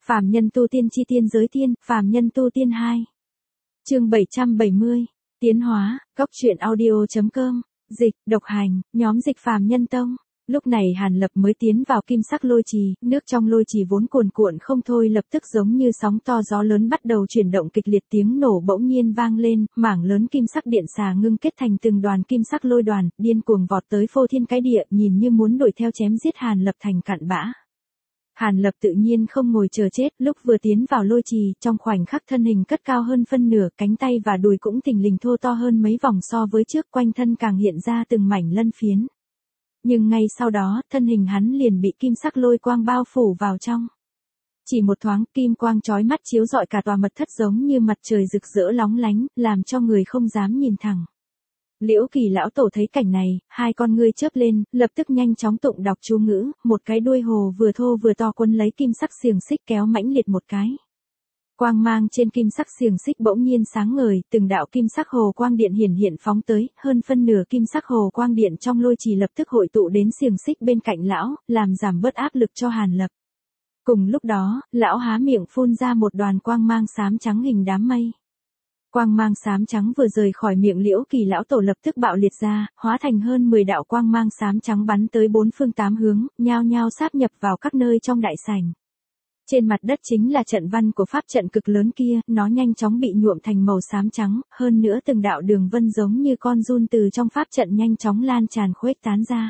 Phàm nhân tu tiên chi tiên giới tiên, phàm nhân tu tiên 2. Chương 770. Tiến hóa, góc truyện audio.com, dịch, độc hành, nhóm dịch phàm nhân tông. Lúc này Hàn Lập mới tiến vào kim sắc lôi trì, nước trong lôi trì vốn cuồn cuộn không thôi lập tức giống như sóng to gió lớn bắt đầu chuyển động kịch liệt, tiếng nổ bỗng nhiên vang lên, mảng lớn kim sắc điện xà ngưng kết thành từng đoàn kim sắc lôi đoàn, điên cuồng vọt tới phô thiên cái địa, nhìn như muốn đuổi theo chém giết Hàn Lập thành cặn bã. Hàn Lập tự nhiên không ngồi chờ chết, lúc vừa tiến vào lôi trì, trong khoảnh khắc thân hình cất cao hơn phân nửa, cánh tay và đùi cũng thình lình thô to hơn mấy vòng so với trước, quanh thân càng hiện ra từng mảnh lân phiến. Nhưng ngay sau đó, thân hình hắn liền bị kim sắc lôi quang bao phủ vào trong. Chỉ một thoáng, kim quang chói mắt chiếu rọi cả tòa mật thất giống như mặt trời rực rỡ lóng lánh, làm cho người không dám nhìn thẳng. Liễu Kỳ lão tổ thấy cảnh này, hai con ngươi chớp lên, lập tức nhanh chóng tụng đọc chú ngữ, một cái đuôi hồ vừa thô vừa to quấn lấy kim sắc xiềng xích kéo mãnh liệt một cái. Quang mang trên kim sắc xiềng xích bỗng nhiên sáng ngời, từng đạo kim sắc hồ quang điện hiển hiện phóng tới, hơn phân nửa kim sắc hồ quang điện trong lôi trì lập tức hội tụ đến xiềng xích bên cạnh lão, làm giảm bớt áp lực cho Hàn Lập. Cùng lúc đó, lão há miệng phun ra một đoàn quang mang xám trắng hình đám mây. Quang mang xám trắng vừa rời khỏi miệng Liễu Kỳ lão tổ lập tức bạo liệt ra, hóa thành hơn 10 đạo quang mang xám trắng bắn tới bốn phương tám hướng, nhao nhao sáp nhập vào các nơi trong đại sảnh. Trên mặt đất chính là trận văn của pháp trận cực lớn kia, nó nhanh chóng bị nhuộm thành màu xám trắng, hơn nữa từng đạo đường vân giống như con giun từ trong pháp trận nhanh chóng lan tràn khuếch tán ra.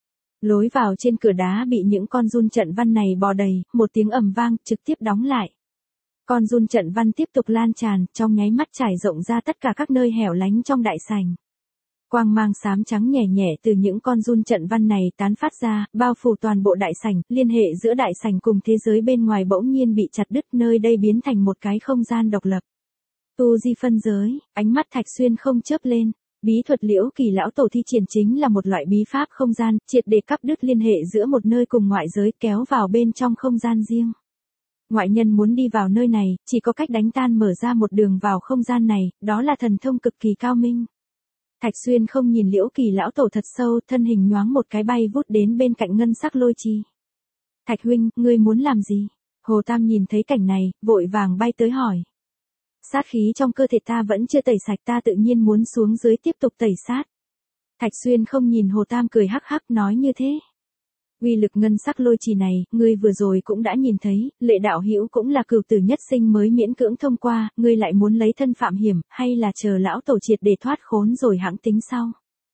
Lối vào trên cửa đá bị những con giun trận văn này bò đầy, một tiếng ầm vang trực tiếp đóng lại. Con giun trận văn tiếp tục lan tràn, trong nháy mắt trải rộng ra tất cả các nơi hẻo lánh trong đại sảnh. Quang mang xám trắng nhẹ nhẹ từ những con giun trận văn này tán phát ra, bao phủ toàn bộ đại sảnh, liên hệ giữa đại sảnh cùng thế giới bên ngoài bỗng nhiên bị chặt đứt, nơi đây biến thành một cái không gian độc lập. Tu di phân giới, ánh mắt Thạch Xuyên không chớp lên. Bí thuật Liễu Kỳ lão tổ thi triển chính là một loại bí pháp không gian, triệt để cắt đứt liên hệ giữa một nơi cùng ngoại giới, kéo vào bên trong không gian riêng. Ngoại nhân muốn đi vào nơi này, chỉ có cách đánh tan mở ra một đường vào không gian này, đó là thần thông cực kỳ cao minh. Thạch Xuyên không nhìn Liễu Kỳ lão tổ thật sâu, thân hình nhoáng một cái bay vút đến bên cạnh ngân sắc lôi trì. Thạch huynh, ngươi muốn làm gì? Hồ Tam nhìn thấy cảnh này, vội vàng bay tới hỏi. Sát khí trong cơ thể ta vẫn chưa tẩy sạch, ta tự nhiên muốn xuống dưới tiếp tục tẩy sát. Thạch Xuyên không nhìn Hồ Tam cười hắc hắc nói như thế. Uy lực ngân sắc lôi trì này, ngươi vừa rồi cũng đã nhìn thấy, Lệ đạo hữu cũng là cửu tử nhất sinh mới miễn cưỡng thông qua, ngươi lại muốn lấy thân phạm hiểm, hay là chờ lão tổ triệt để thoát khốn rồi hãng tính sau.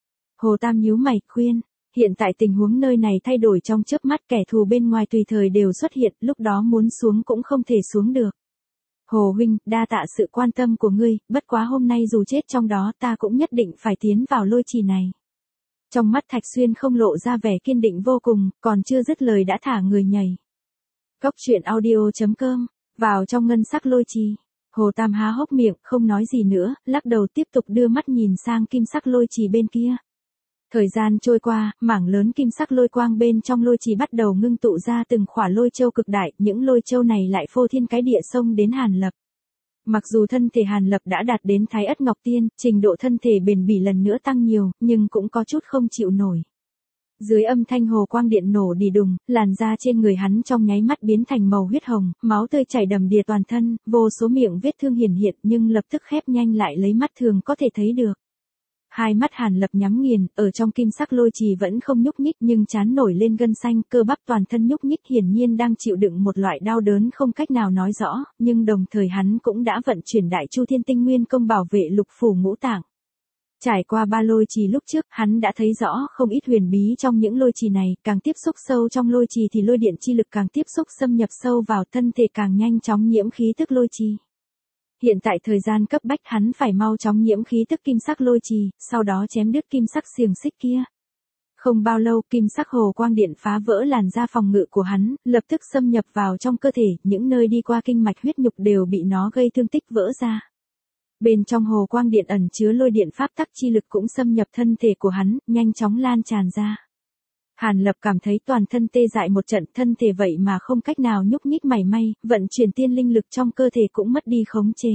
Hồ Tam nhíu mày khuyên, hiện tại tình huống nơi này thay đổi trong chớp mắt, kẻ thù bên ngoài tùy thời đều xuất hiện, lúc đó muốn xuống cũng không thể xuống được. Hồ huynh, đa tạ sự quan tâm của ngươi, bất quá hôm nay dù chết trong đó ta cũng nhất định phải tiến vào lôi trì này. Trong mắt Thạch Xuyên không lộ ra vẻ kiên định vô cùng, còn chưa dứt lời đã thả người nhảy. Góc truyện audio.com, vào trong ngân sắc lôi trì. Hồ Tam há hốc miệng, không nói gì nữa, lắc đầu tiếp tục đưa mắt nhìn sang kim sắc lôi trì bên kia. Thời gian trôi qua, mảng lớn kim sắc lôi quang bên trong lôi trì bắt đầu ngưng tụ ra từng khỏa lôi châu cực đại, những lôi châu này lại phô thiên cái địa xông đến Hàn Lập. Mặc dù thân thể Hàn Lập đã đạt đến Thái Ất Ngọc Tiên, trình độ thân thể bền bỉ lần nữa tăng nhiều, nhưng cũng có chút không chịu nổi. Dưới âm thanh hồ quang điện nổ đì đùng, làn da trên người hắn trong nháy mắt biến thành màu huyết hồng, máu tươi chảy đầm đìa toàn thân, vô số miệng vết thương hiển hiện nhưng lập tức khép nhanh lại lấy mắt thường có thể thấy được. Hai mắt Hàn Lập nhắm nghiền, ở trong kim sắc lôi trì vẫn không nhúc nhích nhưng trán nổi lên gân xanh, cơ bắp toàn thân nhúc nhích, hiển nhiên đang chịu đựng một loại đau đớn không cách nào nói rõ, nhưng đồng thời hắn cũng đã vận chuyển Đại Chu Thiên Tinh Nguyên công bảo vệ lục phủ ngũ tạng. Trải qua ba lôi trì lúc trước, hắn đã thấy rõ không ít huyền bí trong những lôi trì này, càng tiếp xúc sâu trong lôi trì thì lôi điện chi lực càng tiếp xúc xâm nhập sâu vào thân thể, càng nhanh chóng nhiễm khí tức lôi trì. Hiện tại thời gian cấp bách, hắn phải mau chóng nhiễm khí tức kim sắc lôi trì, sau đó chém đứt kim sắc xiềng xích kia. Không bao lâu, kim sắc hồ quang điện phá vỡ làn da phòng ngự của hắn, lập tức xâm nhập vào trong cơ thể, những nơi đi qua kinh mạch huyết nhục đều bị nó gây thương tích vỡ ra. Bên trong hồ quang điện ẩn chứa lôi điện pháp tắc chi lực cũng xâm nhập thân thể của hắn, nhanh chóng lan tràn ra. Hàn Lập cảm thấy toàn thân tê dại một trận, thân thể vậy mà không cách nào nhúc nhích mảy may, vận chuyển tiên linh lực trong cơ thể cũng mất đi khống chế.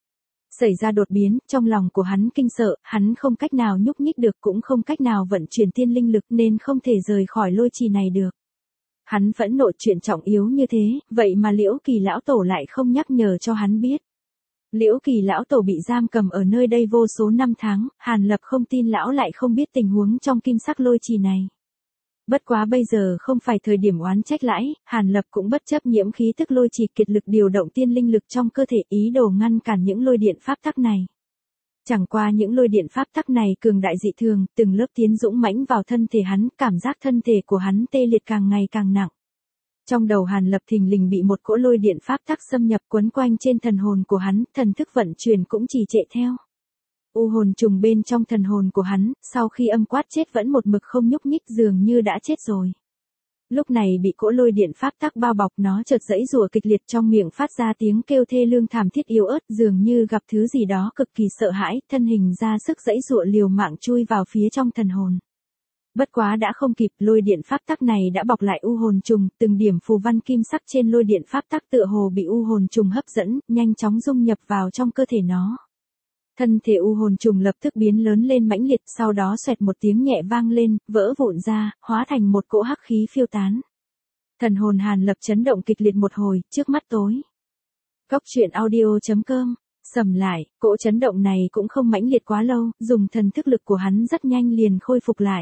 Xảy ra đột biến, trong lòng của hắn kinh sợ, hắn không cách nào nhúc nhích được, cũng không cách nào vận chuyển tiên linh lực nên không thể rời khỏi lôi trì này được. Hắn phẫn nộ chuyện trọng yếu như thế, vậy mà Liễu Kỳ lão tổ lại không nhắc nhở cho hắn biết. Liễu Kỳ lão tổ bị giam cầm ở nơi đây vô số năm tháng, Hàn Lập không tin lão lại không biết tình huống trong kim sắc lôi trì này. Bất quá bây giờ không phải thời điểm oán trách lãi, Hàn Lập cũng bất chấp nhiễm khí tức lôi trì kiệt lực điều động tiên linh lực trong cơ thể ý đồ ngăn cản những lôi điện pháp tắc này. Chẳng qua những lôi điện pháp tắc này cường đại dị thường, từng lớp tiến dũng mãnh vào thân thể hắn, cảm giác thân thể của hắn tê liệt càng ngày càng nặng. Trong đầu Hàn Lập thình lình bị một cỗ lôi điện pháp tắc xâm nhập quấn quanh trên thần hồn của hắn, thần thức vận chuyển cũng trì trệ theo. U hồn trùng bên trong thần hồn của hắn, sau khi âm quát chết vẫn một mực không nhúc nhích dường như đã chết rồi. Lúc này bị cỗ lôi điện pháp tắc bao bọc nó chợt giãy giụa kịch liệt trong miệng phát ra tiếng kêu thê lương thảm thiết yếu ớt dường như gặp thứ gì đó cực kỳ sợ hãi, thân hình ra sức giãy giụa liều mạng chui vào phía trong thần hồn. Bất quá đã không kịp, lôi điện pháp tắc này đã bọc lại u hồn trùng, từng điểm phù văn kim sắc trên lôi điện pháp tắc tựa hồ bị u hồn trùng hấp dẫn, nhanh chóng dung nhập vào trong cơ thể nó. Thân thể u hồn trùng lập tức biến lớn lên mãnh liệt, sau đó xoẹt một tiếng nhẹ vang lên, vỡ vụn ra, hóa thành một cỗ hắc khí phiêu tán. Thần hồn Hàn Lập chấn động kịch liệt một hồi, trước mắt tối. Góc truyện audio.com, sầm lại, cỗ chấn động này cũng không mãnh liệt quá lâu, dùng thần thức lực của hắn rất nhanh liền khôi phục lại.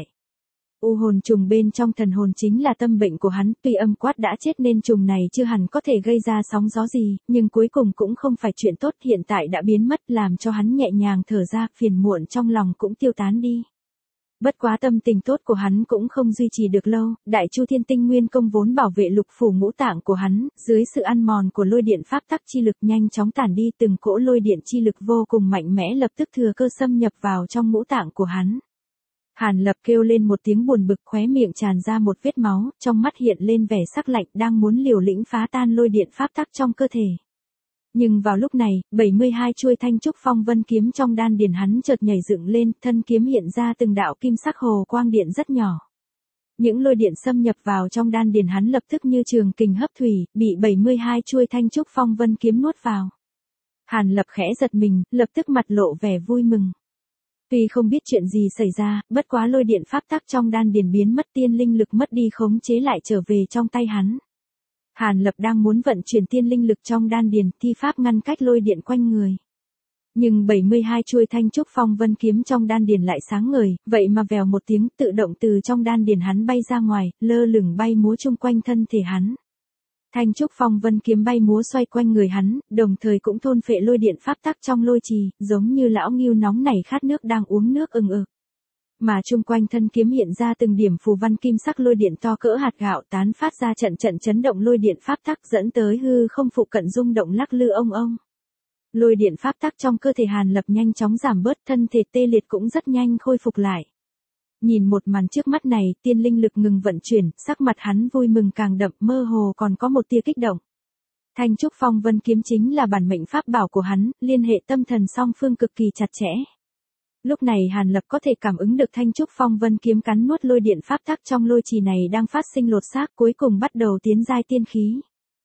U hồn trùng bên trong thần hồn chính là tâm bệnh của hắn, tuy âm quát đã chết nên trùng này chưa hẳn có thể gây ra sóng gió gì, nhưng cuối cùng cũng không phải chuyện tốt, hiện tại đã biến mất làm cho hắn nhẹ nhàng thở ra, phiền muộn trong lòng cũng tiêu tán đi. Bất quá tâm tình tốt của hắn cũng không duy trì được lâu, Đại Chu Thiên Tinh Nguyên Công vốn bảo vệ lục phủ ngũ tạng của hắn, dưới sự ăn mòn của lôi điện pháp tắc chi lực nhanh chóng tản đi, từng cỗ lôi điện chi lực vô cùng mạnh mẽ lập tức thừa cơ xâm nhập vào trong ngũ tạng của hắn. Hàn Lập kêu lên một tiếng buồn bực, khóe miệng tràn ra một vết máu, trong mắt hiện lên vẻ sắc lạnh, đang muốn liều lĩnh phá tan lôi điện pháp tắc trong cơ thể. Nhưng vào lúc này, 72 chuôi thanh trúc phong vân kiếm trong đan điền hắn chợt nhảy dựng lên, thân kiếm hiện ra từng đạo kim sắc hồ quang điện rất nhỏ. Những lôi điện xâm nhập vào trong đan điền hắn lập tức như trường kình hấp thủy, bị 72 chuôi thanh trúc phong vân kiếm nuốt vào. Hàn Lập khẽ giật mình, lập tức mặt lộ vẻ vui mừng. Tuy không biết chuyện gì xảy ra, bất quá lôi điện pháp tắc trong đan điền biến mất, tiên linh lực mất đi khống chế lại trở về trong tay hắn. Hàn Lập đang muốn vận chuyển tiên linh lực trong đan điền, thi pháp ngăn cách lôi điện quanh người. Nhưng 72 chuôi thanh trúc phong vân kiếm trong đan điền lại sáng ngời, vậy mà vèo một tiếng tự động từ trong đan điền hắn bay ra ngoài, lơ lửng bay múa chung quanh thân thể hắn. Thanh trúc phong vân kiếm bay múa xoay quanh người hắn, đồng thời cũng thôn phệ lôi điện pháp tắc trong lôi trì, giống như lão ngưu nóng nảy khát nước đang uống nước ừng ực. Mà chung quanh thân kiếm hiện ra từng điểm phù văn kim sắc lôi điện to cỡ hạt gạo tán phát ra trận trận chấn động lôi điện pháp tắc dẫn tới hư không phụ cận rung động lắc lư ông ông. Lôi điện pháp tắc trong cơ thể Hàn Lập nhanh chóng giảm bớt, thân thể tê liệt cũng rất nhanh khôi phục lại. Nhìn một màn trước mắt này, tiên linh lực ngừng vận chuyển, sắc mặt hắn vui mừng càng đậm, mơ hồ còn có một tia kích động. Thanh trúc phong vân kiếm chính là bản mệnh pháp bảo của hắn, liên hệ tâm thần song phương cực kỳ chặt chẽ. Lúc này Hàn Lập có thể cảm ứng được thanh trúc phong vân kiếm cắn nuốt lôi điện pháp tắc trong lôi trì này đang phát sinh lột xác, cuối cùng bắt đầu tiến giai tiên khí.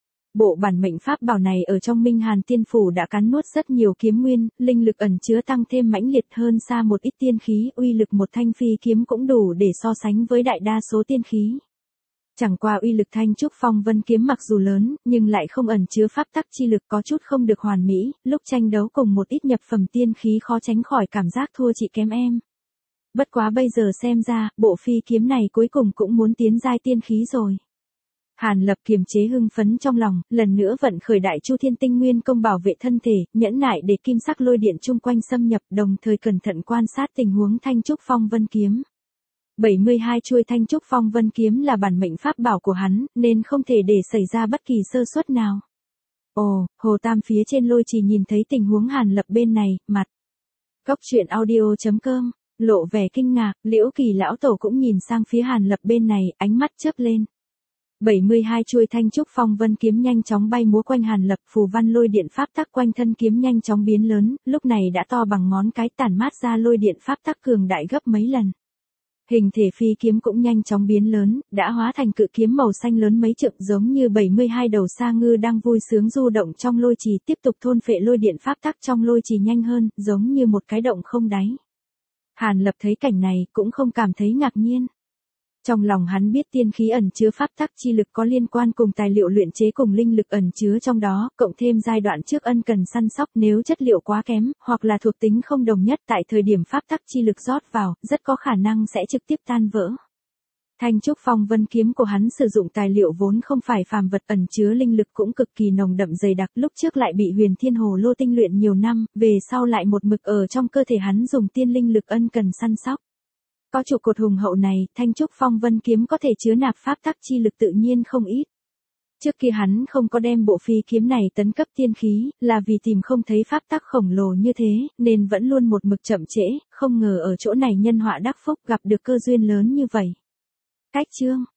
Bộ bản mệnh pháp bảo này ở trong Minh Hàn Tiên Phủ đã cắn nuốt rất nhiều kiếm nguyên, linh lực ẩn chứa tăng thêm mãnh liệt hơn xa một ít tiên khí, uy lực một thanh phi kiếm cũng đủ để so sánh với đại đa số tiên khí. Chẳng qua uy lực thanh trúc phong vân kiếm mặc dù lớn, nhưng lại không ẩn chứa pháp tắc chi lực, có chút không được hoàn mỹ, lúc tranh đấu cùng một ít nhập phẩm tiên khí khó tránh khỏi cảm giác thua chị kém em. Bất quá bây giờ xem ra, bộ phi kiếm này cuối cùng cũng muốn tiến giai tiên khí rồi. Hàn Lập kiềm chế hưng phấn trong lòng, lần nữa vận khởi Đại Chu Thiên Tinh Nguyên Công bảo vệ thân thể, nhẫn nại để kim sắc lôi điện chung quanh xâm nhập, đồng thời cẩn thận quan sát tình huống thanh trúc phong vân kiếm. 72 chuôi thanh trúc phong vân kiếm là bản mệnh pháp bảo của hắn, nên không thể để xảy ra bất kỳ sơ suất nào. Ồ, Hồ Tam phía trên lôi trì nhìn thấy tình huống Hàn Lập bên này, mặt. Góc truyện audio.com, lộ vẻ kinh ngạc, Liễu Kỳ lão tổ cũng nhìn sang phía Hàn Lập bên này, ánh mắt chớp lên. 72 chuôi thanh trúc phong vân kiếm nhanh chóng bay múa quanh Hàn Lập, phù văn lôi điện pháp tắc quanh thân kiếm nhanh chóng biến lớn, lúc này đã to bằng ngón cái, tản mát ra lôi điện pháp tắc cường đại gấp mấy lần. Hình thể phi kiếm cũng nhanh chóng biến lớn, đã hóa thành cự kiếm màu xanh lớn mấy trượng, giống như 72 đầu sa ngư đang vui sướng du động trong lôi trì, tiếp tục thôn phệ lôi điện pháp tắc trong lôi trì nhanh hơn, giống như một cái động không đáy. Hàn Lập thấy cảnh này cũng không cảm thấy ngạc nhiên. Trong lòng hắn biết tiên khí ẩn chứa pháp tắc chi lực có liên quan cùng tài liệu luyện chế cùng linh lực ẩn chứa trong đó, cộng thêm giai đoạn trước ân cần săn sóc nếu chất liệu quá kém, hoặc là thuộc tính không đồng nhất tại thời điểm pháp tắc chi lực rót vào, rất có khả năng sẽ trực tiếp tan vỡ. Thanh trúc phong vân kiếm của hắn sử dụng tài liệu vốn không phải phàm vật ẩn chứa linh lực cũng cực kỳ nồng đậm dày đặc, lúc trước lại bị huyền thiên hồ lô tinh luyện nhiều năm, về sau lại một mực ở trong cơ thể hắn dùng tiên linh lực ân cần săn sóc. Có trụ cột hùng hậu này, thanh trúc phong vân kiếm có thể chứa nạp pháp tắc chi lực tự nhiên không ít. Trước kia hắn không có đem bộ phi kiếm này tấn cấp tiên khí, là vì tìm không thấy pháp tắc khổng lồ như thế, nên vẫn luôn một mực chậm trễ, không ngờ ở chỗ này nhân họa đắc phúc gặp được cơ duyên lớn như vậy. Cách chương